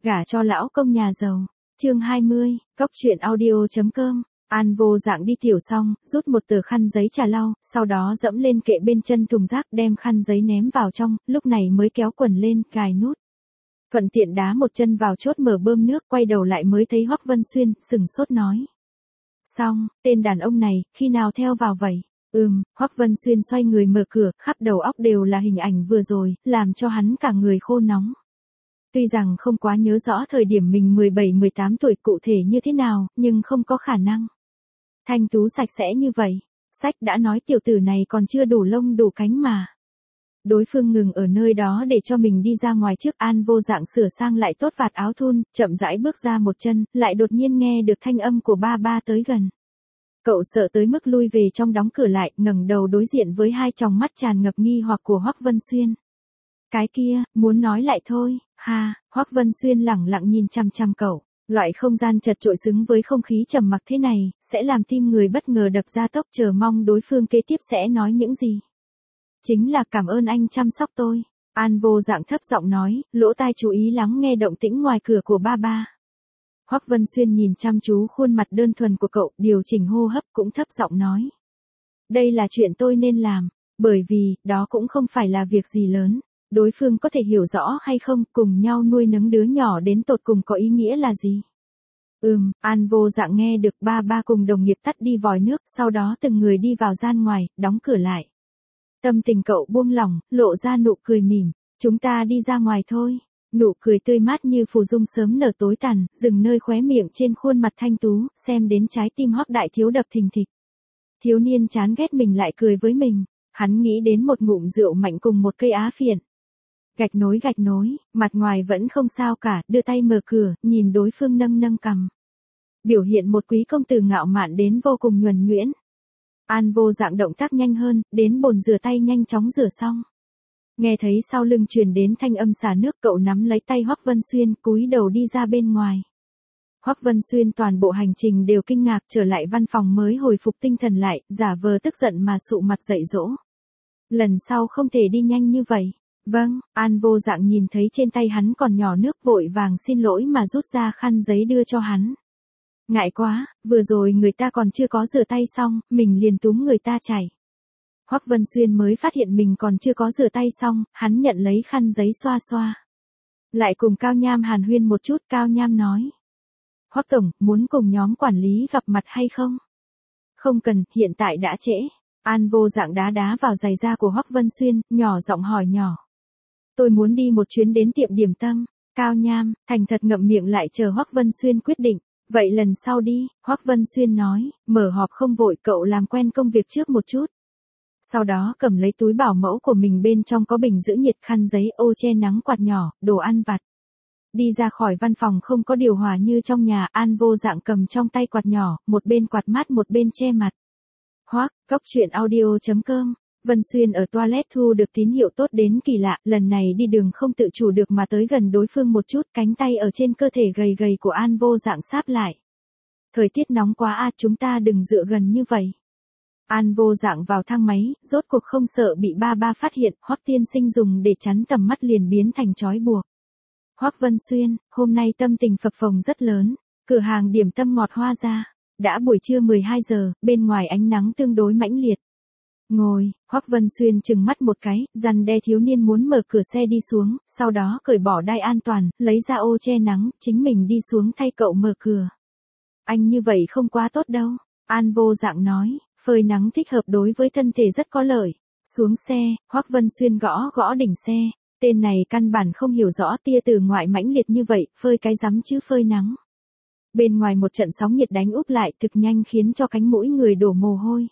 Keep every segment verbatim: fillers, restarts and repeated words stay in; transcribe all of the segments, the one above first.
Gả cho lão công nhà giàu. Chương hai mươi, cốc truyện audio chấm com. An Vô Dạng đi tiểu xong, rút một tờ khăn giấy trà lau, sau đó dẫm lên kệ bên chân thùng rác đem khăn giấy ném vào trong, lúc này mới kéo quần lên, cài nút. Thuận tiện đá một chân vào chốt mở bơm nước, quay đầu lại mới thấy Hoắc Vân Xuyên, sừng sốt nói. Xong, tên đàn ông này, khi nào theo vào vậy? Ừm, Hoắc Vân Xuyên xoay người mở cửa, khắp đầu óc đều là hình ảnh vừa rồi, làm cho hắn cả người khô nóng. Tuy rằng không quá nhớ rõ thời điểm mình mười bảy mười tám tuổi cụ thể như thế nào, nhưng không có khả năng. Thanh tú sạch sẽ như vậy, sách đã nói tiểu tử này còn chưa đủ lông đủ cánh mà. Đối phương ngừng ở nơi đó để cho mình đi ra ngoài trước. An Vô Dạng sửa sang lại tốt vạt áo thun, chậm rãi bước ra một chân, lại đột nhiên nghe được thanh âm của ba ba tới gần. Cậu sợ tới mức lui về trong đóng cửa lại, ngẩng đầu đối diện với hai tròng mắt tràn ngập nghi hoặc của Hoắc Vân Xuyên. Cái kia, muốn nói lại thôi, ha, Hoắc Vân Xuyên lẳng lặng nhìn chăm chăm cậu. Loại không gian chật chội xứng với không khí trầm mặc thế này, sẽ làm tim người bất ngờ đập ra tốc, chờ mong đối phương kế tiếp sẽ nói những gì. Chính là cảm ơn anh chăm sóc tôi. An Vô Dạng thấp giọng nói, lỗ tai chú ý lắng nghe động tĩnh ngoài cửa của ba ba. Hoắc Vân Xuyên nhìn chăm chú khuôn mặt đơn thuần của cậu, điều chỉnh hô hấp cũng thấp giọng nói. Đây là chuyện tôi nên làm, bởi vì, đó cũng không phải là việc gì lớn. Đối phương có thể hiểu rõ hay không, cùng nhau nuôi nấng đứa nhỏ đến tột cùng có ý nghĩa là gì? Ừm, An Vô Dạng nghe được ba ba cùng đồng nghiệp tắt đi vòi nước, sau đó từng người đi vào gian ngoài, đóng cửa lại. Tâm tình cậu buông lỏng, lộ ra nụ cười mỉm, chúng ta đi ra ngoài thôi. Nụ cười tươi mát như phù dung sớm nở tối tàn, dừng nơi khóe miệng trên khuôn mặt thanh tú, xem đến trái tim Hoắc Đại Thiếu đập thình thịch. Thiếu niên chán ghét mình lại cười với mình, hắn nghĩ đến một ngụm rượu mạnh cùng một cây á phiện. Gạch nối gạch nối, mặt ngoài vẫn không sao cả, đưa tay mở cửa, nhìn đối phương nâng nâng cằm. Biểu hiện một quý công tử ngạo mạn đến vô cùng nhuần nhuyễn. An Vô Dạng động tác nhanh hơn, đến bồn rửa tay nhanh chóng rửa xong. Nghe thấy sau lưng truyền đến thanh âm xả nước, cậu nắm lấy tay Hoắc Vân Xuyên, cúi đầu đi ra bên ngoài. Hoắc Vân Xuyên toàn bộ hành trình đều kinh ngạc, trở lại văn phòng mới hồi phục tinh thần lại, giả vờ tức giận mà sụ mặt dạy dỗ. Lần sau không thể đi nhanh như vậy. Vâng, An Vô Dạng nhìn thấy trên tay hắn còn nhỏ nước, vội vàng xin lỗi mà rút ra khăn giấy đưa cho hắn. Ngại quá, vừa rồi người ta còn chưa có rửa tay xong, mình liền túm người ta chảy. Hoắc Vân Xuyên mới phát hiện mình còn chưa có rửa tay xong, hắn nhận lấy khăn giấy xoa xoa. Lại cùng Cao Nham hàn huyên một chút. Cao Nham nói. Hoắc tổng, muốn cùng nhóm quản lý gặp mặt hay không? Không cần, hiện tại đã trễ. An Vô Dạng đá đá vào giày da của Hoắc Vân Xuyên, nhỏ giọng hỏi nhỏ. Tôi muốn đi một chuyến đến tiệm điểm tâm. Cao Nham, thành thật ngậm miệng lại chờ Hoắc Vân Xuyên quyết định. Vậy lần sau đi, Hoắc Vân Xuyên nói, mở họp không vội, cậu làm quen công việc trước một chút. Sau đó cầm lấy túi bảo mẫu của mình, bên trong có bình giữ nhiệt, khăn giấy, ô che nắng, quạt nhỏ, đồ ăn vặt. Đi ra khỏi văn phòng không có điều hòa như trong nhà. An Vô Dạng cầm trong tay quạt nhỏ, một bên quạt mát một bên che mặt. Hoắc, cốc truyện audio chấm com. Vân Xuyên ở toilet thu được tín hiệu tốt đến kỳ lạ, lần này đi đường không tự chủ được mà tới gần đối phương một chút, cánh tay ở trên cơ thể gầy gầy của An Vô Dạng sáp lại. Thời tiết nóng quá a, chúng ta đừng dựa gần như vậy. An Vô Dạng vào thang máy, rốt cuộc không sợ bị ba ba phát hiện, Hoắc tiên sinh dùng để chắn tầm mắt liền biến thành trói buộc. Hoắc Vân Xuyên, hôm nay tâm tình phập phồng rất lớn, cửa hàng điểm tâm ngọt hoa ra. Đã buổi trưa mười hai giờ, bên ngoài ánh nắng tương đối mãnh liệt. Ngồi, Hoắc Vân Xuyên chừng mắt một cái, răn đe thiếu niên muốn mở cửa xe đi xuống, sau đó cởi bỏ đai an toàn, lấy ra ô che nắng, chính mình đi xuống thay cậu mở cửa. Anh như vậy không quá tốt đâu, An Vô Dạng nói, phơi nắng thích hợp đối với thân thể rất có lợi. Xuống xe, Hoắc Vân Xuyên gõ gõ đỉnh xe, tên này căn bản không hiểu rõ tia từ ngoại mãnh liệt như vậy, phơi cái rắm chứ phơi nắng. Bên ngoài một trận sóng nhiệt đánh úp lại thực nhanh khiến cho cánh mũi người đổ mồ hôi.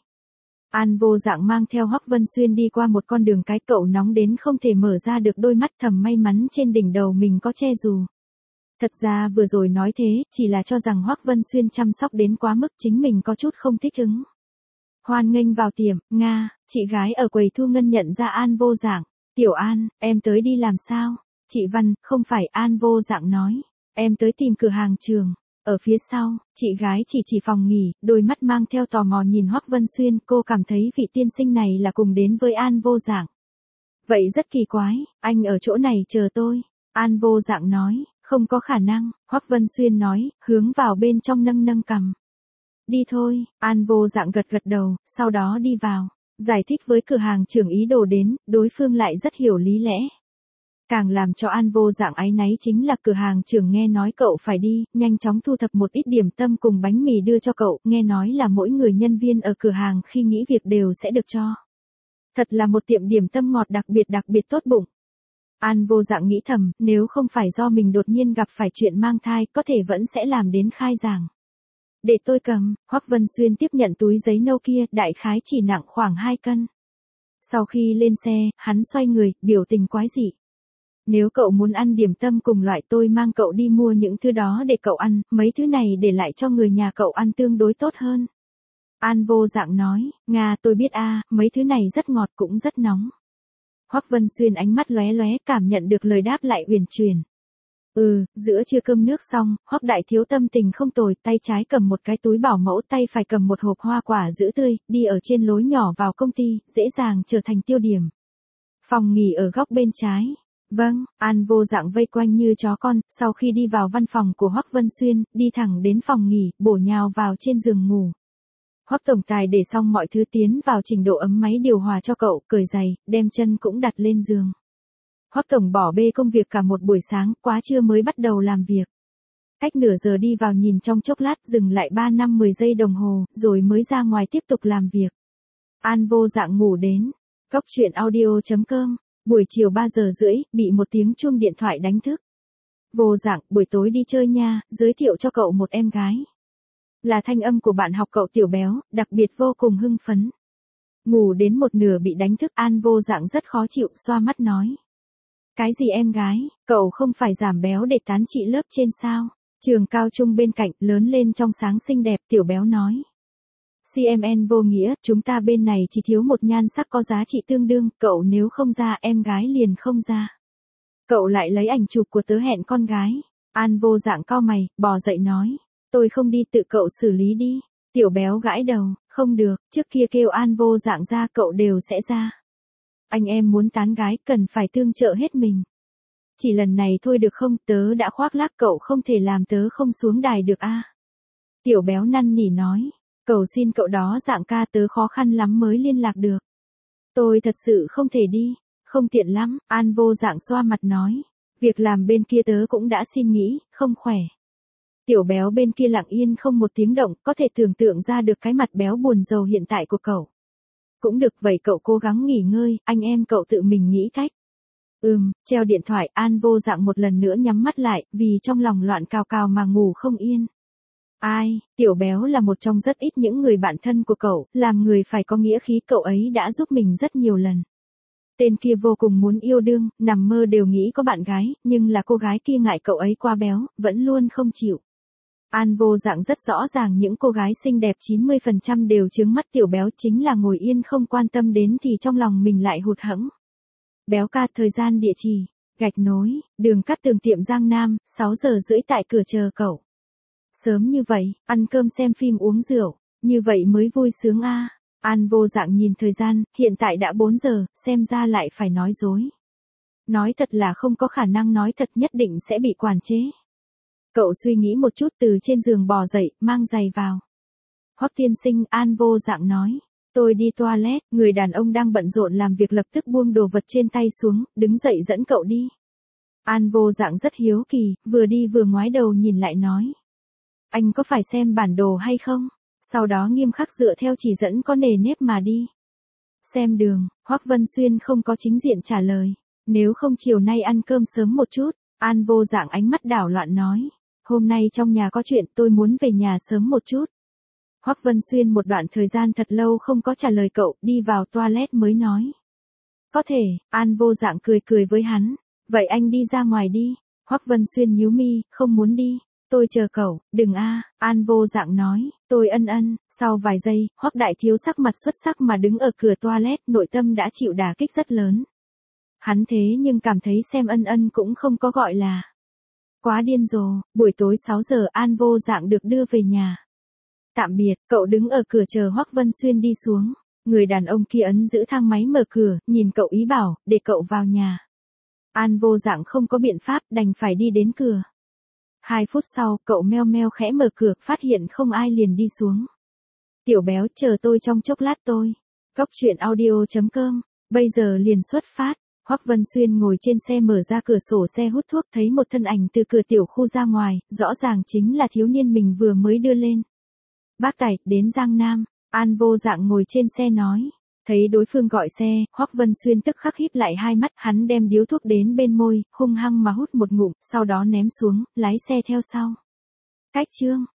An Vô Dạng mang theo Hoắc Vân Xuyên đi qua một con đường cái, cậu nóng đến không thể mở ra được đôi mắt, thầm may mắn trên đỉnh đầu mình có che dù. Thật ra vừa rồi nói thế, chỉ là cho rằng Hoắc Vân Xuyên chăm sóc đến quá mức, chính mình có chút không thích ứng. Hoan nghênh vào tiệm, Nga, chị gái ở quầy thu ngân nhận ra An Vô Dạng. Tiểu An, em tới đi làm sao? Chị Văn, không phải. An Vô Dạng nói. Em tới tìm cửa hàng Trường. Ở phía sau, chị gái chỉ chỉ phòng nghỉ, đôi mắt mang theo tò mò nhìn Hoắc Vân Xuyên, cô cảm thấy vị tiên sinh này là cùng đến với An Vô Dạng. Vậy rất kỳ quái, anh ở chỗ này chờ tôi. An Vô Dạng nói, Không có khả năng, Hoắc Vân Xuyên nói, hướng vào bên trong nâng nâng cằm. Đi thôi, An Vô Dạng gật gật đầu, sau đó đi vào. Giải thích với cửa hàng trưởng ý đồ đến, đối phương lại rất hiểu lý lẽ. Càng làm cho An Vô Dạng áy náy chính là cửa hàng trưởng nghe nói cậu phải đi, nhanh chóng thu thập một ít điểm tâm cùng bánh mì đưa cho cậu, nghe nói là mỗi người nhân viên ở cửa hàng khi nghỉ việc đều sẽ được cho. Thật là một tiệm điểm tâm ngọt đặc biệt đặc biệt tốt bụng. An Vô Dạng nghĩ thầm, nếu không phải do mình đột nhiên gặp phải chuyện mang thai, có thể vẫn sẽ làm đến khai giảng. Để tôi cầm, Hoắc Vân Xuyên tiếp nhận túi giấy nâu kia, đại khái chỉ nặng khoảng hai cân. Sau khi lên xe, hắn xoay người, biểu tình quái dị. Nếu cậu muốn ăn điểm tâm cùng loại tôi mang cậu đi mua những thứ đó để cậu ăn, mấy thứ này để lại cho người nhà cậu ăn tương đối tốt hơn. An Vô Dạng nói, Nga tôi biết a, mấy thứ này rất ngọt cũng rất nóng. Hoắc Vân Xuyên ánh mắt lóe lóe cảm nhận được lời đáp lại uyển chuyển. Ừ, giữa trưa cơm nước xong, Hoắc đại thiếu tâm tình không tồi, tay trái cầm một cái túi bảo mẫu, tay phải cầm một hộp hoa quả giữ tươi, đi ở trên lối nhỏ vào công ty, dễ dàng trở thành tiêu điểm. Phòng nghỉ ở góc bên trái. Vâng, An Vô Dạng vây quanh như chó con, sau khi đi vào văn phòng của Hoắc Vân Xuyên, đi thẳng đến phòng nghỉ, bổ nhào vào trên giường ngủ. Hoắc tổng tài để xong mọi thứ tiến vào trình độ ấm máy điều hòa cho cậu, cởi giày, đem chân cũng đặt lên giường. Hoắc tổng bỏ bê công việc cả một buổi sáng, quá trưa mới bắt đầu làm việc. Cách nửa giờ đi vào nhìn trong chốc lát, dừng lại ba năm mười giây đồng hồ, rồi mới ra ngoài tiếp tục làm việc. An Vô Dạng ngủ đến. Góc truyện audio chấm com. Buổi chiều ba giờ rưỡi, bị một tiếng chuông điện thoại đánh thức. Vô Dạng, buổi tối đi chơi nha, giới thiệu cho cậu một em gái. Là thanh âm của bạn học cậu Tiểu Béo, đặc biệt vô cùng hưng phấn. Ngủ đến một nửa bị đánh thức, An Vô Dạng rất khó chịu, xoa mắt nói. Cái gì em gái, cậu không phải giảm béo để tán chị lớp trên sao? Trường cao trung bên cạnh, lớn lên trong sáng xinh đẹp, Tiểu Béo nói. xê em en vô nghĩa, chúng ta bên này chỉ thiếu một nhan sắc có giá trị tương đương, cậu nếu không ra em gái liền không ra. Cậu lại lấy ảnh chụp của tớ hẹn con gái. An Vô Dạng cau mày, bò dậy nói. Tôi không đi, tự cậu xử lý đi. Tiểu Béo gãi đầu, không được, trước kia kêu An Vô Dạng ra cậu đều sẽ ra. Anh em muốn tán gái cần phải tương trợ hết mình. Chỉ lần này thôi được không, tớ đã khoác lác cậu không thể làm tớ không xuống đài được a. Tiểu Béo năn nỉ nói. Cầu xin cậu đó Dạng ca, tớ khó khăn lắm mới liên lạc được. Tôi thật sự không thể đi, không tiện lắm, An Vô Dạng xoa mặt nói. Việc làm bên kia tớ cũng đã xin nghỉ, không khỏe. Tiểu Béo bên kia lặng yên không một tiếng động, có thể tưởng tượng ra được cái mặt béo buồn rầu hiện tại của cậu. Cũng được, vậy cậu cố gắng nghỉ ngơi, anh em cậu tự mình nghĩ cách. Ừm, treo điện thoại, An Vô Dạng một lần nữa nhắm mắt lại, vì trong lòng loạn cào cào mà ngủ không yên. Ai, Tiểu Béo là một trong rất ít những người bạn thân của cậu, làm người phải có nghĩa khí, cậu ấy đã giúp mình rất nhiều lần. Tên kia vô cùng muốn yêu đương, nằm mơ đều nghĩ có bạn gái, nhưng là cô gái kia ngại cậu ấy quá béo, vẫn luôn không chịu. An Vô Dạng rất rõ ràng những cô gái xinh đẹp chín mươi phần trăm đều trướng mắt Tiểu Béo, chính là ngồi yên không quan tâm đến thì trong lòng mình lại hụt hẫng. Béo ca, thời gian địa chỉ, gạch nối, đường Cát Tường tiệm Giang Nam, sáu giờ rưỡi tại cửa chờ cậu. Sớm như vậy, ăn cơm xem phim uống rượu, như vậy mới vui sướng a. An Vô Dạng nhìn thời gian, hiện tại đã bốn giờ, xem ra lại phải nói dối. Nói thật là không có khả năng nói thật, nhất định sẽ bị quản chế. Cậu suy nghĩ một chút, từ trên giường bò dậy, mang giày vào. Hoắc tiên sinh, An Vô Dạng nói. Tôi đi toilet, người đàn ông đang bận rộn làm việc lập tức buông đồ vật trên tay xuống, đứng dậy dẫn cậu đi. An Vô Dạng rất hiếu kỳ, vừa đi vừa ngoái đầu nhìn lại nói. Anh có phải xem bản đồ hay không? Sau đó nghiêm khắc dựa theo chỉ dẫn có nề nếp mà đi. Xem đường, Hoắc Vân Xuyên không có chính diện trả lời. Nếu không chiều nay ăn cơm sớm một chút, An Vô Dạng ánh mắt đảo loạn nói. Hôm nay trong nhà có chuyện, tôi muốn về nhà sớm một chút. Hoắc Vân Xuyên một đoạn thời gian thật lâu không có trả lời cậu, đi vào toilet mới nói. Có thể, An Vô Dạng cười cười với hắn. Vậy anh đi ra ngoài đi. Hoắc Vân Xuyên nhíu mi, không muốn đi. Tôi chờ cậu, đừng a. An Vô Dạng nói. Tôi ân ân. Sau vài giây, Hoắc đại thiếu sắc mặt xuất sắc mà đứng ở cửa toilet, nội tâm đã chịu đả kích rất lớn. Hắn thế nhưng cảm thấy xem ân ân cũng không có gọi là. Quá điên rồ, buổi tối sáu giờ An Vô Dạng được đưa về nhà. Tạm biệt, cậu đứng ở cửa chờ Hoắc Vân Xuyên đi xuống. Người đàn ông kia ấn giữ thang máy mở cửa, nhìn cậu ý bảo, để cậu vào nhà. An Vô Dạng không có biện pháp, đành phải đi đến cửa. Hai phút sau, cậu meo meo khẽ mở cửa, phát hiện không ai liền đi xuống. Tiểu béo, chờ tôi trong chốc lát tôi. Cóc truyện audio chấm com, bây giờ liền xuất phát. Hoắc Vân Xuyên ngồi trên xe mở ra cửa sổ xe hút thuốc, thấy một thân ảnh từ cửa tiểu khu ra ngoài, rõ ràng chính là thiếu niên mình vừa mới đưa lên. Bác Tài, đến Giang Nam. An Vô Dạng ngồi trên xe nói. Thấy đối phương gọi xe, Hoắc Vân Xuyên tức khắc híp lại hai mắt, hắn đem điếu thuốc đến bên môi, hung hăng mà hút một ngụm, sau đó ném xuống, lái xe theo sau. Cách chương